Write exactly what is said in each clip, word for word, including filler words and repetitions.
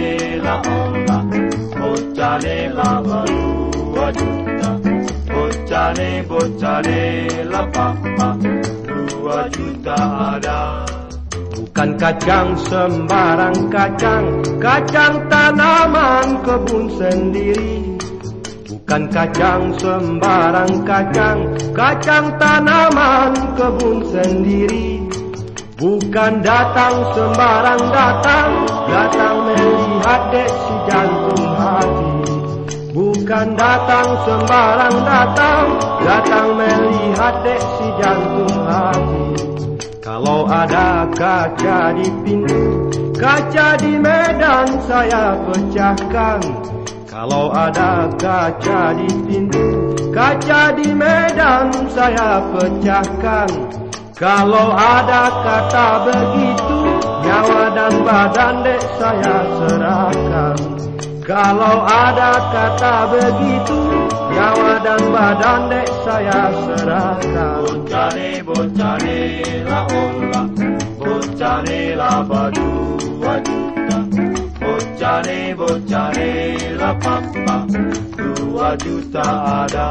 la ola, bocciane la dua juta, bocciane bocciane la papa, dua juta ada. Bukan kacang sembarang kacang, kacang tanaman kebun sendiri. Bukan kacang sembarang kacang, kacang tanaman kebun sendiri. Bukan datang sembarang datang, datang melihat dek si jantung hati. Bukan datang sembarang datang, datang melihat dek si jantung hati. Kalau ada kaca di pintu, kaca di medan saya pecahkan. Kalau ada kaca di pintu, kaca di medan saya pecahkan. Kalau ada kata begitu, nyawa dan badan dek saya serahkan. Kalau ada kata begitu, nyawa dan badan dek saya serahkan. Bocciane bocciane la ola, bocciane la dua juta, bocciane bocciane la papa, dua juta ada.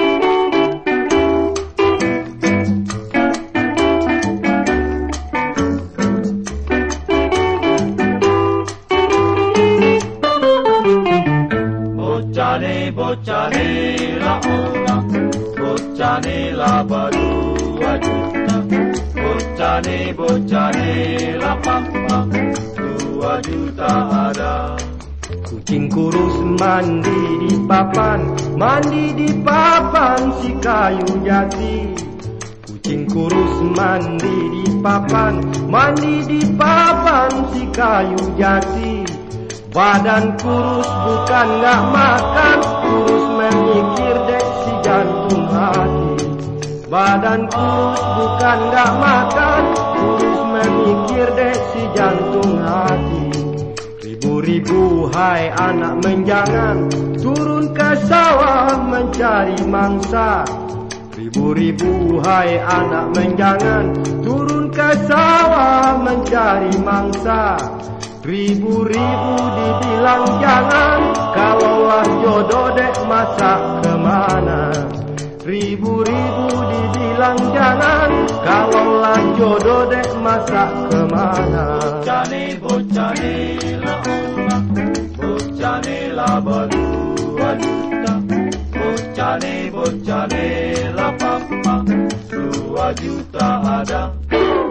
Bocciane bocciane la ola, bocciane la dua juta, bocciane bocciane la papa, dua juta ada. Kucing kurus mandi di papan, mandi di papan si kayu jati. Kucing kurus mandi di papan, mandi di papan si kayu jati. Badan kurus bukan gak makan, kurus memikir dek si jantung hati. Badan kurus bukan gak makan, kurus memikir dek si jantung hati. Ribu-ribu hai anak menjangan, turun ke sawah mencari mangsa. Ribu-ribu hai anak menjangan, turun ke sawah mencari mangsa. Ribu-ribu dibilang jangan, kalaulah jodoh dek masak kemana. Ribu-ribu dibilang jangan, kalaulah jodoh dek masak kemana. Bocciane bocciane la ola, bocciane la dua juta, bocciane bocciane la papa, dua juta ada.